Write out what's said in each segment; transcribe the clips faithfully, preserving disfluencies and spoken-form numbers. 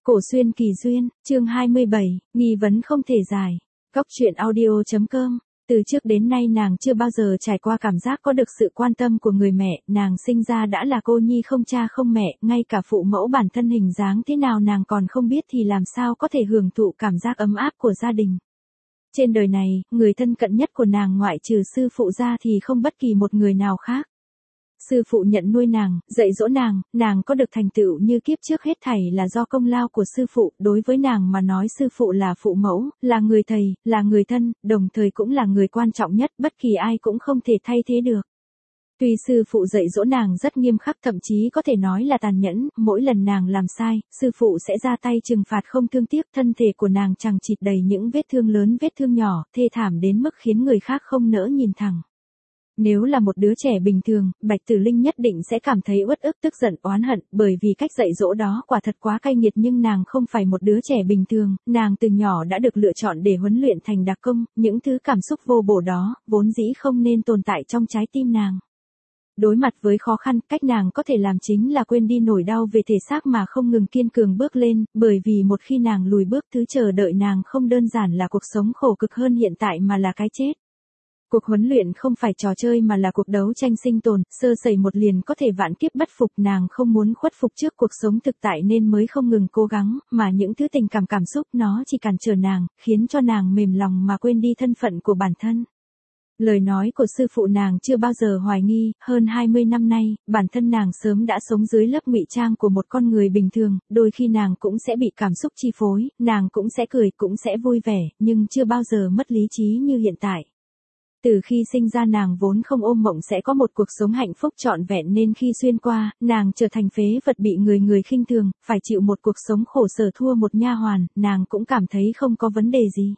Cổ xuyên kỳ duyên, chương hai mươi bảy, nghi vấn không thể giải. Góc truyện audio.com. Từ trước đến nay nàng chưa bao giờ trải qua cảm giác có được sự quan tâm của người mẹ, nàng sinh ra đã là cô nhi không cha không mẹ, ngay cả phụ mẫu bản thân hình dáng thế nào nàng còn không biết thì làm sao có thể hưởng thụ cảm giác ấm áp của gia đình. Trên đời này, người thân cận nhất của nàng ngoại trừ sư phụ ra thì không bất kỳ một người nào khác. Sư phụ nhận nuôi nàng, dạy dỗ nàng, nàng có được thành tựu như kiếp trước hết thảy là do công lao của sư phụ, đối với nàng mà nói sư phụ là phụ mẫu, là người thầy, là người thân, đồng thời cũng là người quan trọng nhất, bất kỳ ai cũng không thể thay thế được. Tuy sư phụ dạy dỗ nàng rất nghiêm khắc thậm chí có thể nói là tàn nhẫn, mỗi lần nàng làm sai, sư phụ sẽ ra tay trừng phạt không thương tiếc, thân thể của nàng chằng chịt đầy những vết thương lớn vết thương nhỏ, thê thảm đến mức khiến người khác không nỡ nhìn thẳng. Nếu là một đứa trẻ bình thường, Bạch Tử Linh nhất định sẽ cảm thấy uất ức tức giận oán hận, bởi vì cách dạy dỗ đó quả thật quá cay nghiệt, nhưng nàng không phải một đứa trẻ bình thường, nàng từ nhỏ đã được lựa chọn để huấn luyện thành đặc công, những thứ cảm xúc vô bổ đó, vốn dĩ không nên tồn tại trong trái tim nàng. Đối mặt với khó khăn, cách nàng có thể làm chính là quên đi nỗi đau về thể xác mà không ngừng kiên cường bước lên, bởi vì một khi nàng lùi bước, thứ chờ đợi nàng không đơn giản là cuộc sống khổ cực hơn hiện tại mà là cái chết. Cuộc huấn luyện không phải trò chơi mà là cuộc đấu tranh sinh tồn, sơ sẩy một liền có thể vạn kiếp bất phục, nàng không muốn khuất phục trước cuộc sống thực tại nên mới không ngừng cố gắng, mà những thứ tình cảm cảm xúc nó chỉ cản trở nàng, khiến cho nàng mềm lòng mà quên đi thân phận của bản thân. Lời nói của sư phụ nàng chưa bao giờ hoài nghi, hơn hai mươi năm nay, bản thân nàng sớm đã sống dưới lớp ngụy trang của một con người bình thường, đôi khi nàng cũng sẽ bị cảm xúc chi phối, nàng cũng sẽ cười, cũng sẽ vui vẻ, nhưng chưa bao giờ mất lý trí như hiện tại. Từ khi sinh ra nàng vốn không ôm mộng sẽ có một cuộc sống hạnh phúc trọn vẹn nên khi xuyên qua, nàng trở thành phế vật bị người người khinh thường, phải chịu một cuộc sống khổ sở thua một nha hoàn, nàng cũng cảm thấy không có vấn đề gì.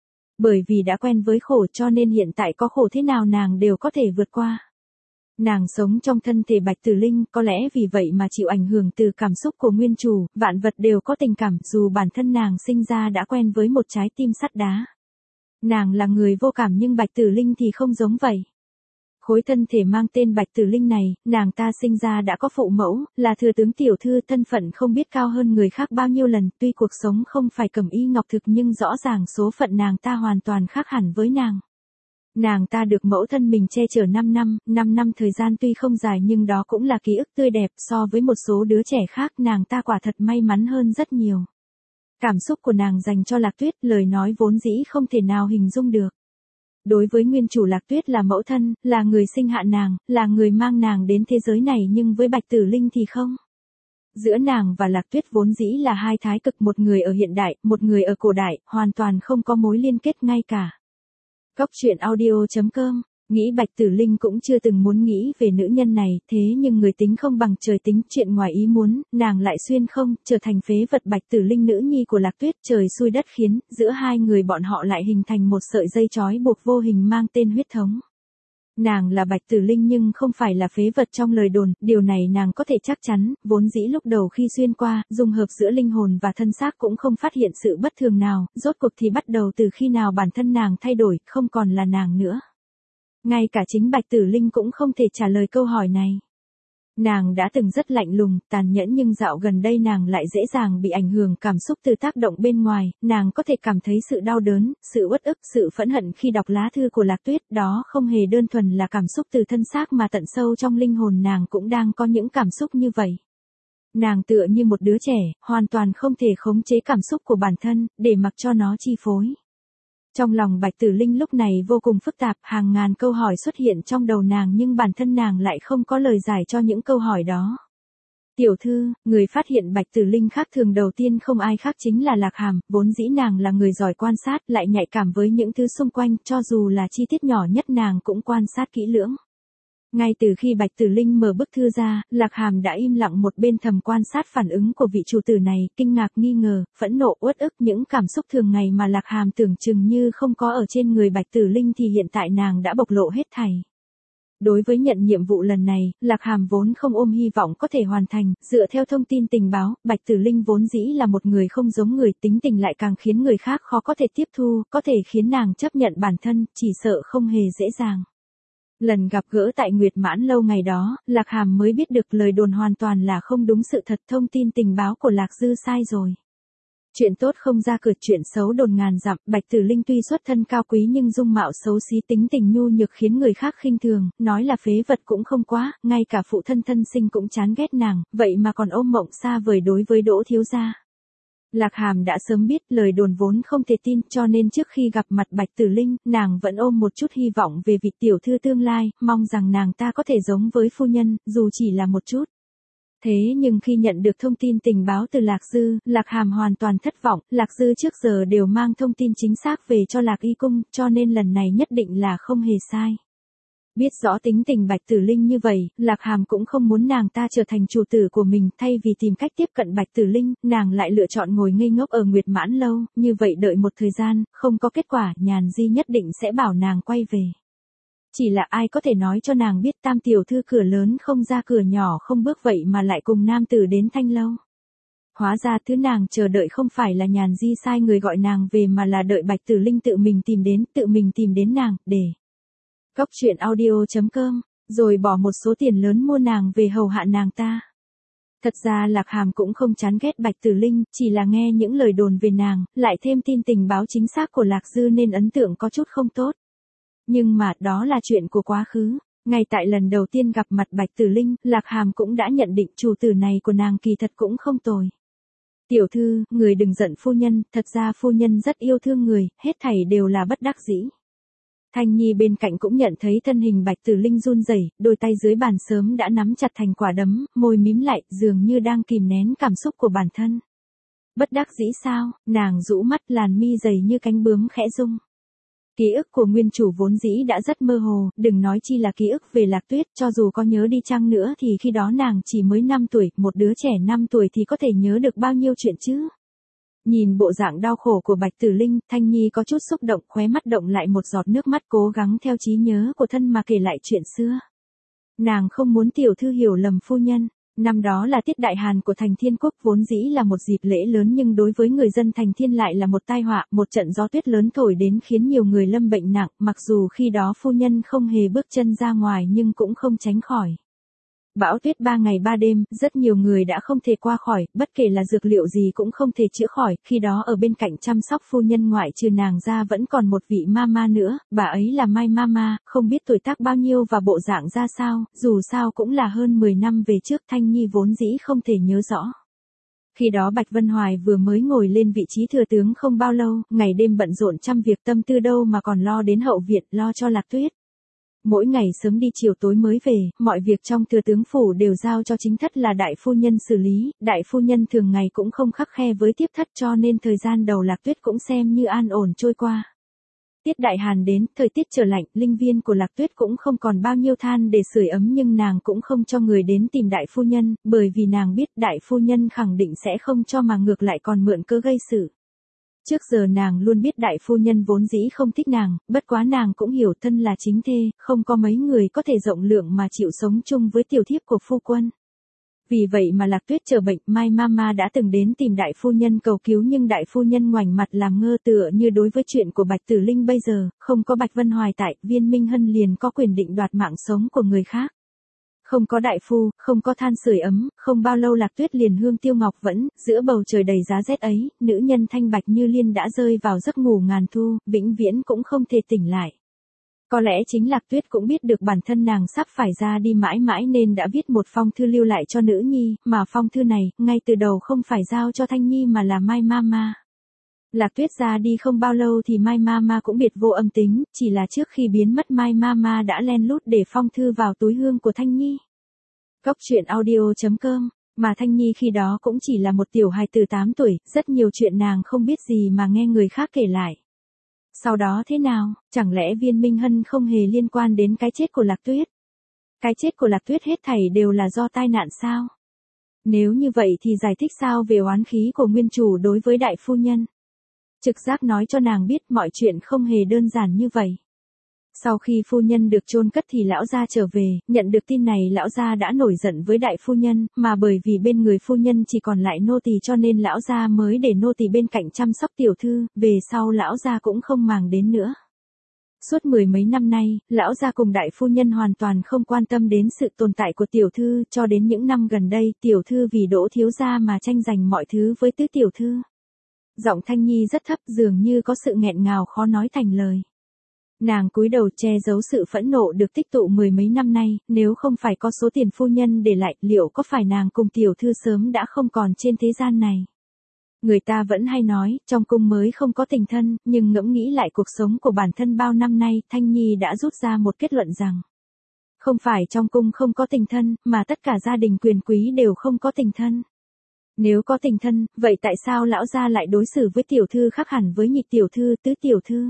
Bởi vì đã quen với khổ cho nên hiện tại có khổ thế nào nàng đều có thể vượt qua. Nàng sống trong thân thể Bạch Tử Linh, có lẽ vì vậy mà chịu ảnh hưởng từ cảm xúc của nguyên chủ, vạn vật đều có tình cảm, dù bản thân nàng sinh ra đã quen với một trái tim sắt đá. Nàng là người vô cảm nhưng Bạch Tử Linh thì không giống vậy. Khối thân thể mang tên Bạch Tử Linh này, nàng ta sinh ra đã có phụ mẫu, là thừa tướng tiểu thư, thân phận không biết cao hơn người khác bao nhiêu lần, tuy cuộc sống không phải cẩm y ngọc thực nhưng rõ ràng số phận nàng ta hoàn toàn khác hẳn với nàng. Nàng ta được mẫu thân mình che chở năm năm, năm năm thời gian tuy không dài nhưng đó cũng là ký ức tươi đẹp, so với một số đứa trẻ khác nàng ta quả thật may mắn hơn rất nhiều. Cảm xúc của nàng dành cho Lạc Tuyết, lời nói vốn dĩ không thể nào hình dung được. Đối với nguyên chủ Lạc Tuyết là mẫu thân, là người sinh hạ nàng, là người mang nàng đến thế giới này, nhưng với Bạch Tử Linh thì không. Giữa nàng và Lạc Tuyết vốn dĩ là hai thái cực, một người ở hiện đại, một người ở cổ đại, hoàn toàn không có mối liên kết ngay cả. Góc truyện audio.com. Nghĩ Bạch Tử Linh cũng chưa từng muốn nghĩ về nữ nhân này, thế nhưng người tính không bằng trời tính, chuyện ngoài ý muốn, nàng lại xuyên không, trở thành phế vật. Bạch Tử Linh nữ nhi của Lạc Tuyết, trời xui đất khiến, giữa hai người bọn họ lại hình thành một sợi dây trói buộc vô hình mang tên huyết thống. Nàng là Bạch Tử Linh nhưng không phải là phế vật trong lời đồn, điều này nàng có thể chắc chắn, vốn dĩ lúc đầu khi xuyên qua, dung hợp giữa linh hồn và thân xác cũng không phát hiện sự bất thường nào, rốt cuộc thì bắt đầu từ khi nào bản thân nàng thay đổi, không còn là nàng nữa. Ngay cả chính Bạch Tử Linh cũng không thể trả lời câu hỏi này. Nàng đã từng rất lạnh lùng, tàn nhẫn nhưng dạo gần đây nàng lại dễ dàng bị ảnh hưởng cảm xúc từ tác động bên ngoài, nàng có thể cảm thấy sự đau đớn, sự uất ức, sự phẫn hận khi đọc lá thư của Lạc Tuyết, đó không hề đơn thuần là cảm xúc từ thân xác mà tận sâu trong linh hồn nàng cũng đang có những cảm xúc như vậy. Nàng tựa như một đứa trẻ, hoàn toàn không thể khống chế cảm xúc của bản thân, để mặc cho nó chi phối. Trong lòng Bạch Tử Linh lúc này vô cùng phức tạp, hàng ngàn câu hỏi xuất hiện trong đầu nàng nhưng bản thân nàng lại không có lời giải cho những câu hỏi đó. Tiểu thư, người phát hiện Bạch Tử Linh khác thường đầu tiên không ai khác chính là Lạc Hàm, vốn dĩ nàng là người giỏi quan sát, lại nhạy cảm với những thứ xung quanh, cho dù là chi tiết nhỏ nhất nàng cũng quan sát kỹ lưỡng. Ngay từ khi Bạch Tử Linh mở bức thư ra, Lạc Hàm đã im lặng một bên thầm quan sát phản ứng của vị chủ tử này, kinh ngạc nghi ngờ, phẫn nộ uất ức, những cảm xúc thường ngày mà Lạc Hàm tưởng chừng như không có ở trên người Bạch Tử Linh thì hiện tại nàng đã bộc lộ hết thảy. Đối với nhận nhiệm vụ lần này, Lạc Hàm vốn không ôm hy vọng có thể hoàn thành, dựa theo thông tin tình báo, Bạch Tử Linh vốn dĩ là một người không giống người, tính tình lại càng khiến người khác khó có thể tiếp thu, có thể khiến nàng chấp nhận bản thân, chỉ sợ không hề dễ dàng. Lần gặp gỡ tại Nguyệt Mãn Lâu ngày đó, Lạc Hàm mới biết được lời đồn hoàn toàn là không đúng sự thật, thông tin tình báo của Lạc Dư sai rồi. Chuyện tốt không ra cửa, chuyện xấu đồn ngàn dặm. Bạch Tử Linh tuy xuất thân cao quý nhưng dung mạo xấu xí, tính tình nhu nhược khiến người khác khinh thường, nói là phế vật cũng không quá, ngay cả phụ thân thân sinh cũng chán ghét nàng, vậy mà còn ôm mộng xa vời đối với Đỗ thiếu gia. Lạc Hàm đã sớm biết lời đồn vốn không thể tin, cho nên trước khi gặp mặt Bạch Tử Linh, nàng vẫn ôm một chút hy vọng về vị tiểu thư tương lai, mong rằng nàng ta có thể giống với phu nhân, dù chỉ là một chút. Thế nhưng khi nhận được thông tin tình báo từ Lạc Dư, Lạc Hàm hoàn toàn thất vọng. Lạc Dư trước giờ đều mang thông tin chính xác về cho Lạc Y Cung, cho nên lần này nhất định là không hề sai. Biết rõ tính tình Bạch Tử Linh như vậy, Lạc Hàm cũng không muốn nàng ta trở thành chủ tử của mình, thay vì tìm cách tiếp cận Bạch Tử Linh, nàng lại lựa chọn ngồi ngây ngốc ở Nguyệt Mãn Lâu, như vậy đợi một thời gian, không có kết quả, Nhàn Di nhất định sẽ bảo nàng quay về. Chỉ là ai có thể nói cho nàng biết tam tiểu thư cửa lớn không ra cửa nhỏ không bước vậy mà lại cùng nam tử đến Thanh Lâu. Hóa ra thứ nàng chờ đợi không phải là Nhàn Di sai người gọi nàng về mà là đợi Bạch Tử Linh tự mình tìm đến, tự mình tìm đến nàng, để Cóc truyện audio chấm com, rồi bỏ một số tiền lớn mua nàng về hầu hạ nàng ta. Thật ra Lạc Hàm cũng không chán ghét Bạch Tử Linh, chỉ là nghe những lời đồn về nàng, lại thêm tin tình báo chính xác của Lạc Dư nên ấn tượng có chút không tốt. Nhưng mà, đó là chuyện của quá khứ. Ngay tại lần đầu tiên gặp mặt Bạch Tử Linh, Lạc Hàm cũng đã nhận định chủ tử này của nàng kỳ thật cũng không tồi. Tiểu thư, người đừng giận phu nhân, thật ra phu nhân rất yêu thương người, hết thảy đều là bất đắc dĩ. Thanh Nhi bên cạnh cũng nhận thấy thân hình Bạch Tử Linh run rẩy, đôi tay dưới bàn sớm đã nắm chặt thành quả đấm, môi mím lại, dường như đang kìm nén cảm xúc của bản thân. Bất đắc dĩ sao? Nàng rũ mắt, làn mi dày như cánh bướm khẽ rung. Ký ức của nguyên chủ vốn dĩ đã rất mơ hồ, đừng nói chi là ký ức về Lạc Tuyết, cho dù có nhớ đi chăng nữa thì khi đó nàng chỉ mới năm tuổi, một đứa trẻ năm tuổi thì có thể nhớ được bao nhiêu chuyện chứ. Nhìn bộ dạng đau khổ của Bạch Tử Linh, Thanh Nhi có chút xúc động, khóe mắt động lại một giọt nước mắt, cố gắng theo trí nhớ của thân mà kể lại chuyện xưa. Nàng không muốn tiểu thư hiểu lầm phu nhân. Năm đó là tiết đại hàn của thành Thiên Quốc, vốn dĩ là một dịp lễ lớn nhưng đối với người dân thành Thiên lại là một tai họa, một trận gió tuyết lớn thổi đến khiến nhiều người lâm bệnh nặng, mặc dù khi đó phu nhân không hề bước chân ra ngoài nhưng cũng không tránh khỏi. Bão tuyết ba ngày ba đêm, rất nhiều người đã không thể qua khỏi, bất kể là dược liệu gì cũng không thể chữa khỏi, khi đó ở bên cạnh chăm sóc phu nhân ngoại trừ nàng ra vẫn còn một vị mama nữa, bà ấy là Mai Mama, không biết tuổi tác bao nhiêu và bộ dạng ra sao, dù sao cũng là hơn mười năm về trước, Thanh Nhi vốn dĩ không thể nhớ rõ. Khi đó Bạch Vân Hoài vừa mới ngồi lên vị trí thừa tướng không bao lâu, ngày đêm bận rộn trăm việc, tâm tư đâu mà còn lo đến hậu viện, lo cho Lạc Tuyết. Mỗi ngày sớm đi chiều tối mới về, mọi việc trong thừa tướng phủ đều giao cho chính thất là đại phu nhân xử lý, đại phu nhân thường ngày cũng không khắt khe với tiếp thất cho nên thời gian đầu Lạc Tuyết cũng xem như an ổn trôi qua. Tiết đại hàn đến, thời tiết trở lạnh, linh viên của Lạc Tuyết cũng không còn bao nhiêu than để sưởi ấm nhưng nàng cũng không cho người đến tìm đại phu nhân, bởi vì nàng biết đại phu nhân khẳng định sẽ không cho mà ngược lại còn mượn cớ gây sự. Trước giờ nàng luôn biết đại phu nhân vốn dĩ không thích nàng, bất quá nàng cũng hiểu thân là chính thê, không có mấy người có thể rộng lượng mà chịu sống chung với tiểu thiếp của phu quân. Vì vậy mà Lạc Tuyết chờ bệnh, Mai Mama đã từng đến tìm đại phu nhân cầu cứu nhưng đại phu nhân ngoảnh mặt làm ngơ, tựa như đối với chuyện của Bạch Tử Linh bây giờ, không có Bạch Vân Hoài tại, Viên Minh Hân liền có quyền định đoạt mạng sống của người khác. Không có đại phu, không có than sưởi ấm, không bao lâu Lạc Tuyết liền hương tiêu ngọc vẫn, giữa bầu trời đầy giá rét ấy, nữ nhân thanh bạch như liên đã rơi vào giấc ngủ ngàn thu, vĩnh viễn cũng không thể tỉnh lại. Có lẽ chính Lạc Tuyết cũng biết được bản thân nàng sắp phải ra đi mãi mãi nên đã viết một phong thư lưu lại cho nữ nhi, mà phong thư này, ngay từ đầu không phải giao cho Thanh Nhi mà là Mai Mama. Lạc Tuyết ra đi không bao lâu thì Mai Mama cũng biệt vô âm tính, chỉ là trước khi biến mất Mai Mama đã len lút để phong thư vào túi hương của Thanh Nhi. Cóc truyện audio chấm com, mà Thanh Nhi khi đó cũng chỉ là một tiểu hài từ tám tuổi, rất nhiều chuyện nàng không biết gì mà nghe người khác kể lại. Sau đó thế nào, chẳng lẽ Viên Minh Hân không hề liên quan đến cái chết của Lạc Tuyết? Cái chết của Lạc Tuyết hết thảy đều là do tai nạn sao? Nếu như vậy thì giải thích sao về oán khí của nguyên chủ đối với đại phu nhân? Trực giác nói cho nàng biết mọi chuyện không hề đơn giản như vậy. Sau khi phu nhân được chôn cất thì lão gia trở về, nhận được tin này lão gia đã nổi giận với đại phu nhân, mà bởi vì bên người phu nhân chỉ còn lại nô tỳ cho nên lão gia mới để nô tỳ bên cạnh chăm sóc tiểu thư, về sau lão gia cũng không màng đến nữa. Suốt mười mấy năm nay, lão gia cùng đại phu nhân hoàn toàn không quan tâm đến sự tồn tại của tiểu thư, cho đến những năm gần đây, tiểu thư vì Đỗ thiếu gia mà tranh giành mọi thứ với tứ tiểu thư. Giọng Thanh Nhi rất thấp, dường như có sự nghẹn ngào khó nói thành lời. Nàng cúi đầu che giấu sự phẫn nộ được tích tụ mười mấy năm nay, nếu không phải có số tiền phu nhân để lại, liệu có phải nàng cùng tiểu thư sớm đã không còn trên thế gian này? Người ta vẫn hay nói, trong cung mới không có tình thân, nhưng ngẫm nghĩ lại cuộc sống của bản thân bao năm nay, Thanh Nhi đã rút ra một kết luận rằng, không phải trong cung không có tình thân, mà tất cả gia đình quyền quý đều không có tình thân. Nếu có tình thân, vậy tại sao lão gia lại đối xử với tiểu thư khác hẳn với nhị tiểu thư, tứ tiểu thư?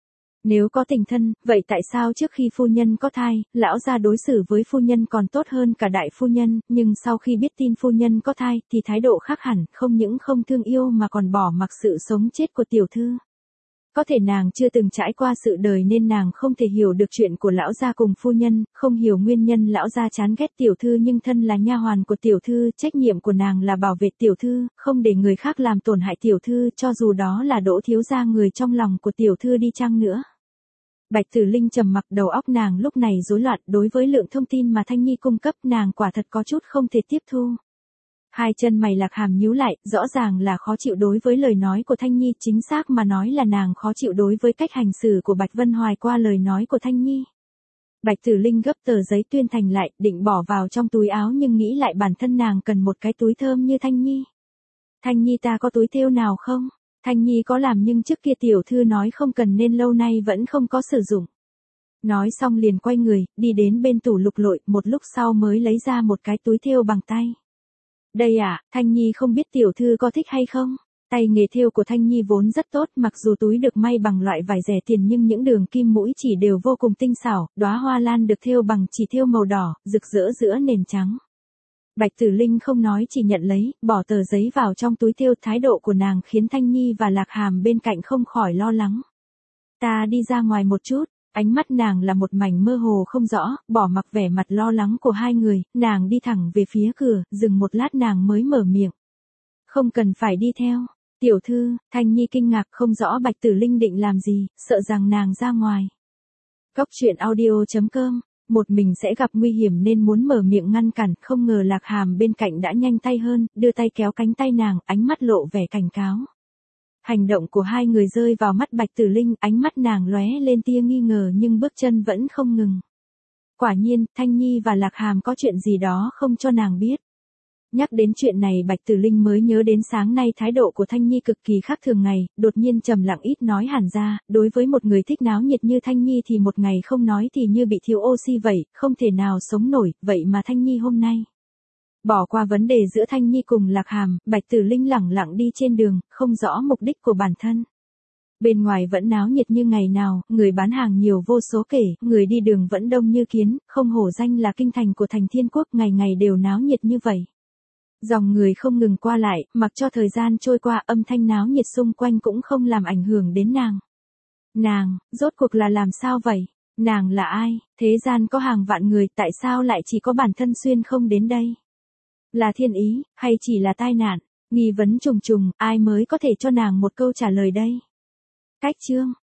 Nếu có tình thân, vậy tại sao trước khi phu nhân có thai, lão gia đối xử với phu nhân còn tốt hơn cả đại phu nhân, nhưng sau khi biết tin phu nhân có thai, thì thái độ khác hẳn, không những không thương yêu mà còn bỏ mặc sự sống chết của tiểu thư. Có thể nàng chưa từng trải qua sự đời nên nàng không thể hiểu được chuyện của lão gia cùng phu nhân, không hiểu nguyên nhân lão gia chán ghét tiểu thư, nhưng thân là nha hoàn của tiểu thư, trách nhiệm của nàng là bảo vệ tiểu thư, không để người khác làm tổn hại tiểu thư, cho dù đó là Đỗ thiếu gia người trong lòng của tiểu thư đi chăng nữa. Bạch Tử Linh trầm mặc, đầu óc nàng lúc này rối loạn, đối với lượng thông tin mà Thanh Nhi cung cấp, nàng quả thật có chút không thể tiếp thu. Hai chân mày Lạc Hàm nhíu lại, rõ ràng là khó chịu đối với lời nói của Thanh Nhi, chính xác mà nói là nàng khó chịu đối với cách hành xử của Bạch Vân Hoài qua lời nói của Thanh Nhi. Bạch Tử Linh gấp tờ giấy tuyên thành lại, định bỏ vào trong túi áo nhưng nghĩ lại bản thân nàng cần một cái túi thơm như Thanh Nhi. Thanh Nhi ta có túi thêu nào không? Thanh Nhi có làm nhưng trước kia tiểu thư nói không cần nên lâu nay vẫn không có sử dụng. Nói xong liền quay người, đi đến bên tủ lục lội, một lúc sau mới lấy ra một cái túi thêu bằng tay. Đây à, Thanh Nhi không biết tiểu thư có thích hay không? Tay nghề thêu của Thanh Nhi vốn rất tốt, mặc dù túi được may bằng loại vải rẻ tiền nhưng những đường kim mũi chỉ đều vô cùng tinh xảo, đóa hoa lan được thêu bằng chỉ thêu màu đỏ, rực rỡ giữa nền trắng. Bạch Tử Linh không nói chỉ nhận lấy, bỏ tờ giấy vào trong túi thêu, thái độ của nàng khiến Thanh Nhi và Lạc Hàm bên cạnh không khỏi lo lắng. Ta đi ra ngoài một chút. Ánh mắt nàng là một mảnh mơ hồ không rõ, bỏ mặc vẻ mặt lo lắng của hai người, nàng đi thẳng về phía cửa, dừng một lát nàng mới mở miệng. Không cần phải đi theo. Tiểu thư, Thanh Nhi kinh ngạc không rõ Bạch Tử Linh định làm gì, sợ rằng nàng ra ngoài. Cốc truyện audio chấm com, một mình sẽ gặp nguy hiểm nên muốn mở miệng ngăn cản, không ngờ Lạc Hàm bên cạnh đã nhanh tay hơn, đưa tay kéo cánh tay nàng, ánh mắt lộ vẻ cảnh cáo. Hành động của hai người rơi vào mắt Bạch Tử Linh, ánh mắt nàng lóe lên tia nghi ngờ nhưng bước chân vẫn không ngừng. Quả nhiên, Thanh Nhi và Lạc Hàm có chuyện gì đó không cho nàng biết. Nhắc đến chuyện này Bạch Tử Linh mới nhớ đến sáng nay thái độ của Thanh Nhi cực kỳ khác thường ngày, đột nhiên trầm lặng ít nói hẳn ra, đối với một người thích náo nhiệt như Thanh Nhi thì một ngày không nói thì như bị thiếu oxy vậy, không thể nào sống nổi, vậy mà Thanh Nhi hôm nay. Bỏ qua vấn đề giữa Thanh Nhi cùng Lạc Hàm, Bạch Tử Linh lẳng lặng đi trên đường, không rõ mục đích của bản thân. Bên ngoài vẫn náo nhiệt như ngày nào, người bán hàng nhiều vô số kể, người đi đường vẫn đông như kiến, không hổ danh là kinh thành của thành Thiên Quốc, ngày ngày đều náo nhiệt như vậy. Dòng người không ngừng qua lại, mặc cho thời gian trôi qua, âm thanh náo nhiệt xung quanh cũng không làm ảnh hưởng đến nàng. Nàng, rốt cuộc là làm sao vậy? Nàng là ai? Thế gian có hàng vạn người, tại sao lại chỉ có bản thân Xuyên không đến đây? Là thiên ý, hay chỉ là tai nạn? Nghi vấn trùng trùng, ai mới có thể cho nàng một câu trả lời đây? Cách chương